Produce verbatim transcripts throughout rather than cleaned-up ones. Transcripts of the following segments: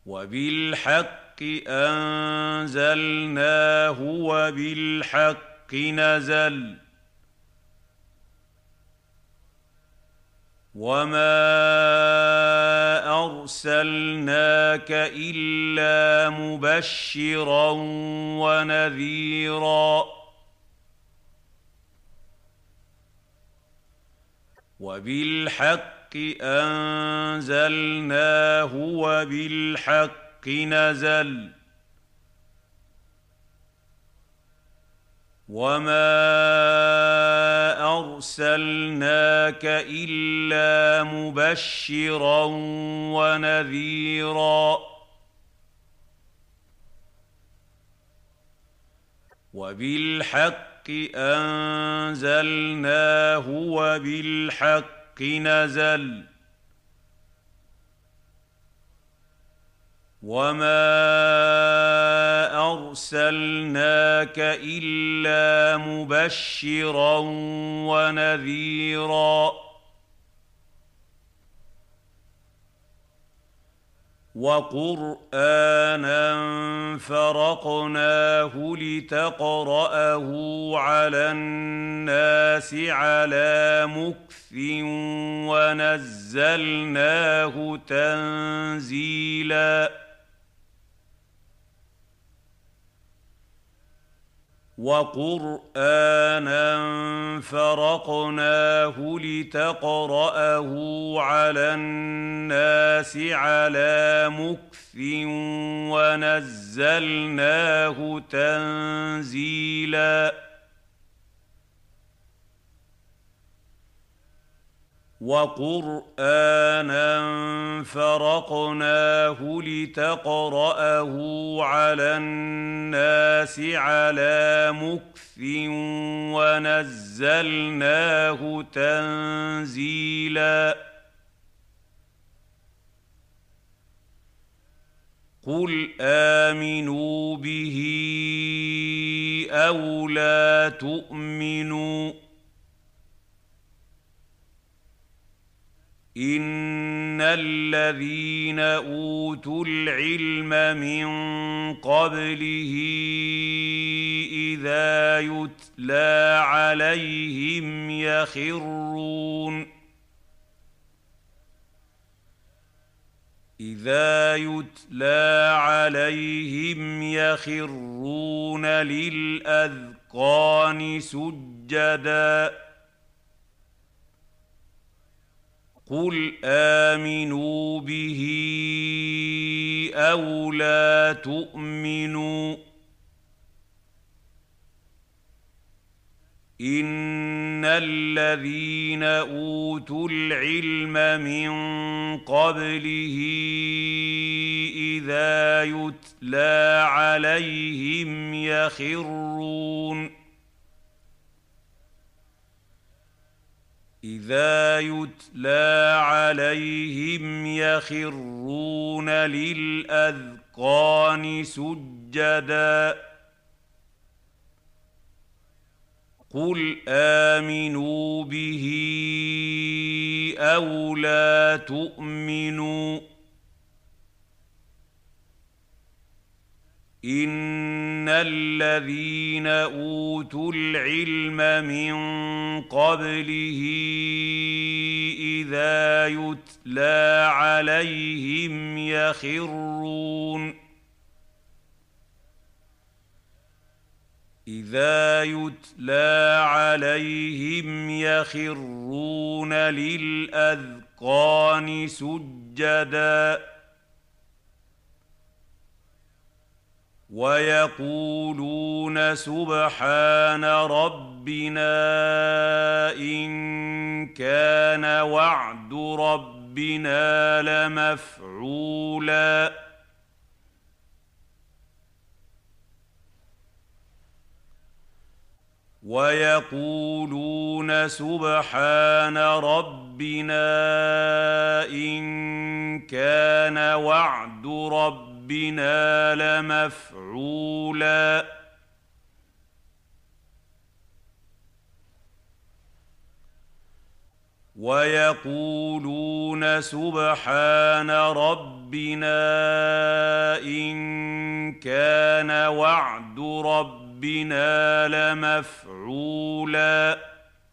وبالحق أنزلناه وبالحق نزل وما أرسلناك إلا مبشرا ونذيرا وبالحق أنزلناه وبالحق نزل وما أرسلناك إلا مبشرا ونذيرا وبالحق أنزلناه وبالحق نزل وما أرسلناك إلا مبشرا ونذيرا وقرآنا فرقناه لتقرأه على الناس على مكث ونزلناه تنزيلا وقرآنا فرقناه لتقرأه على الناس على مكث ونزلناه تنزيلا وقرآنا فرقناه لتقرأه على الناس على مكث ونزلناه تنزيلا قل آمنوا به أو لا تؤمنوا إن الذين أوتوا العلم من قبله إذا يتلى عليهم يخرون إذا يتلى عليهم يخرون للأذقان سجداً قل آمنوا به أو لا تؤمنوا إن الذين أوتوا العلم من قبله إذا يتلى عليهم يخرون إذا يتلى عليهم يخرون للأذقان سجداً قل آمنوا به أو لا تؤمنوا إن الذين أوتوا العلم من قبله إذا يتلى عليهم يخرون إذا يتلى عليهم يخرون للأذقان سجداً ويقولون سبحان ربنا إن كان وعد ربنا لمفعولا ويقولون سبحان ربنا إن كان وعد ربنا ربنا لمفعولا ويقولون سبحان ربنا إن كان وعد ربنا لمفعولا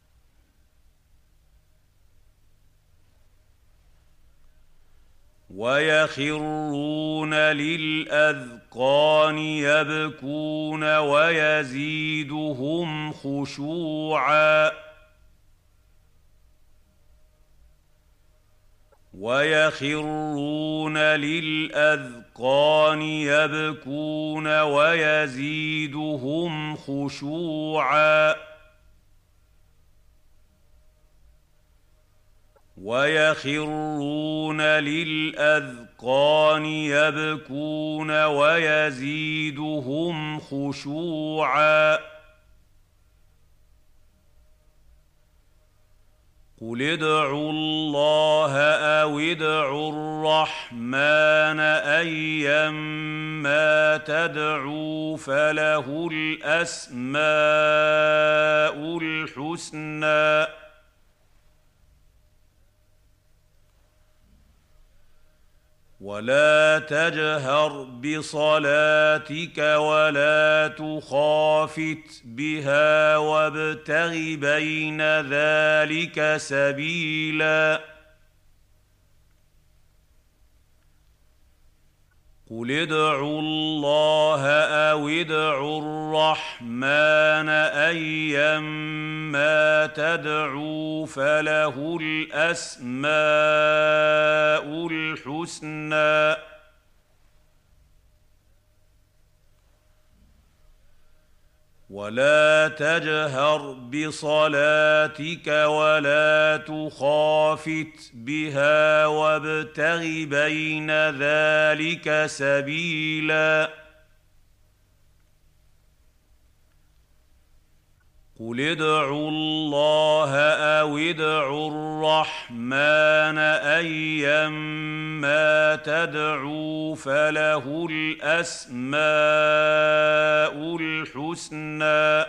ويخرون للأذقان يبكون ويزيدهم خشوعا ويخرون للأذقان يبكون ويزيدهم خشوعا ويخرون للأذقان يبكون ويزيدهم خشوعا قل ادعوا الله أو ادعوا الرحمن أيما تدعوا فله الأسماء الحسنى ولا تجهر بصلاتك ولا تخافت بها وابتغ بين ذلك سبيلا قل ادعوا الله أو ادعوا الرحمن أيما تدعوا فله الأسماء الحسنى ولا تجهر بصلاتك ولا تخافت بها وابتغ بين ذلك سبيلا قل ادعوا الله أو ادعوا الرحمن أيما تدعوا فله الأسماء الحسنى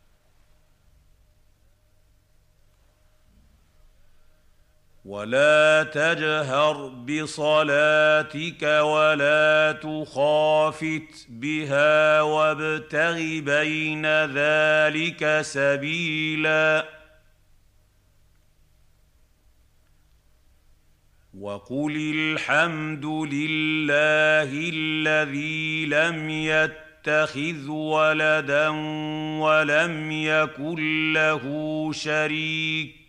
ولا تجهر بصلاتك ولا تخافت بها وابتغ بين ذلك سبيلا وقل الحمد لله الذي لم يتخذ ولدا ولم يكن له شريك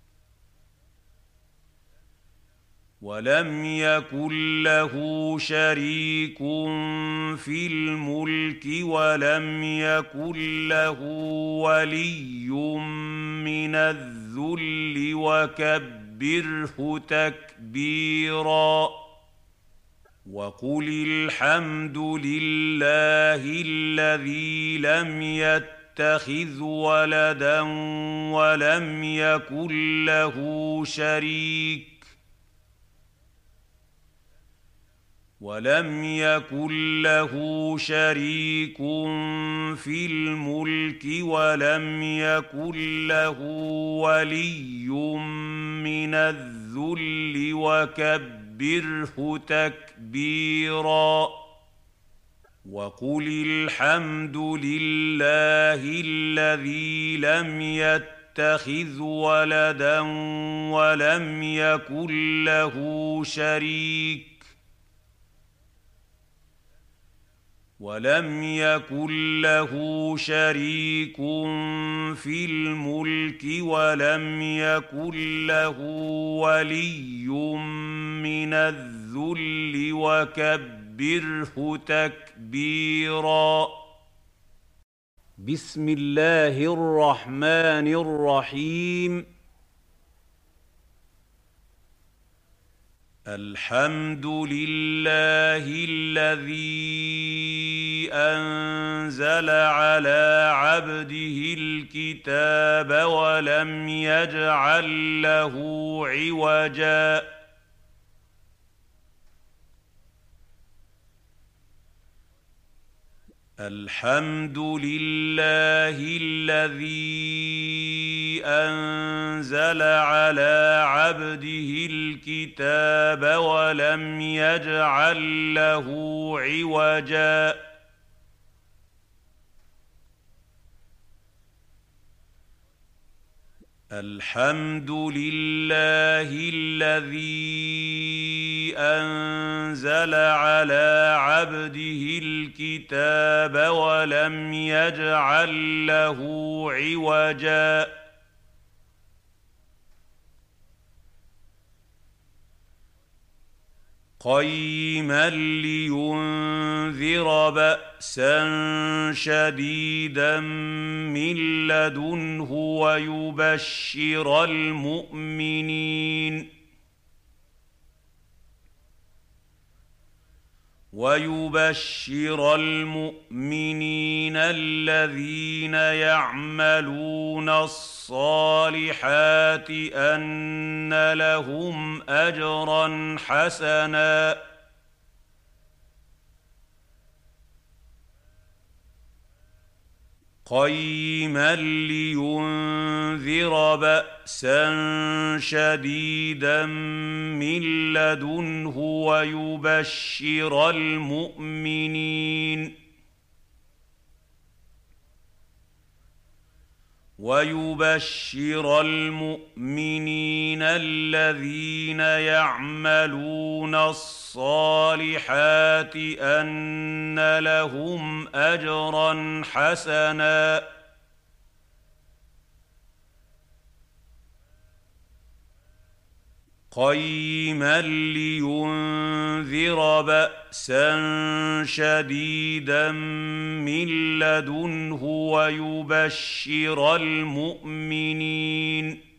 ولم يكن له شريك في الملك ولم يكن له ولي من الذل وكبره تكبيرا وقل الحمد لله الذي لم يتخذ ولدا ولم يكن له شريك ولم يكن له شريك في الملك ولم يكن له ولي من الذل وكبره تكبيرا وقل الحمد لله الذي لم يتخذ ولدا ولم يكن له شريك ولم يكن له شريك في الملك ولم يكن له ولي من الذل وكبره تكبيرا بسم الله الرحمن الرحيم الحمد لله الذي أنزل على عبده الكتاب ولم يجعل له عوجا الحمد لله الذي أنزل على عبده الكتاب ولم يجعل له عوجا الحمد لله الذي أنزل على عبده الكتاب ولم يجعل له عوجا قيما لينذر بأسا شديدا من لدنه ويبشر المؤمنين ويبشر المؤمنين الذين يعملون الصالحات أن لهم أجرا حسنا قيما لينذر بأسا شديدا من لدنه ويبشر المؤمنين ويبشر المؤمنين الذين يعملون الصالحات أن لهم أجرا حسنا قيما لينذر بأسا شديدا من لدنه ويبشر المؤمنين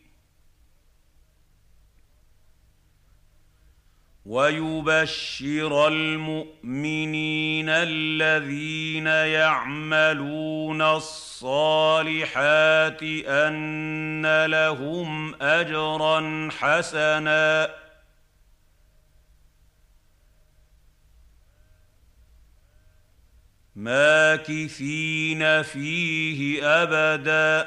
ويبشر المؤمنين الذين يعملون الصالحات أن لهم أجرا حسنا ماكثين فيه أبدا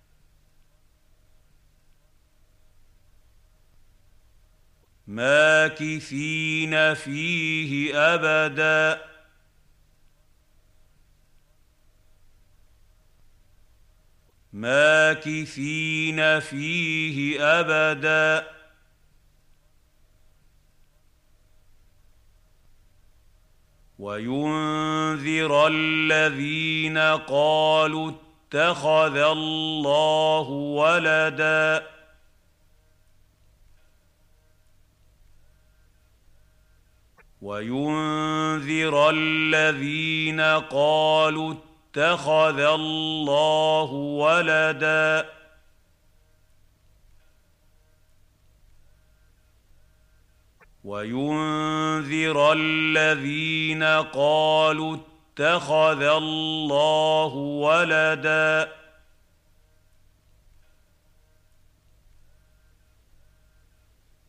ماكثين فيه أبدا ماكثين فيه أبدا وينذر الذين قالوا اتخذ الله ولدا وينذر الذين قالوا اتخذ الله ولدا وينذر الذين قالوا اتخذ الله ولدا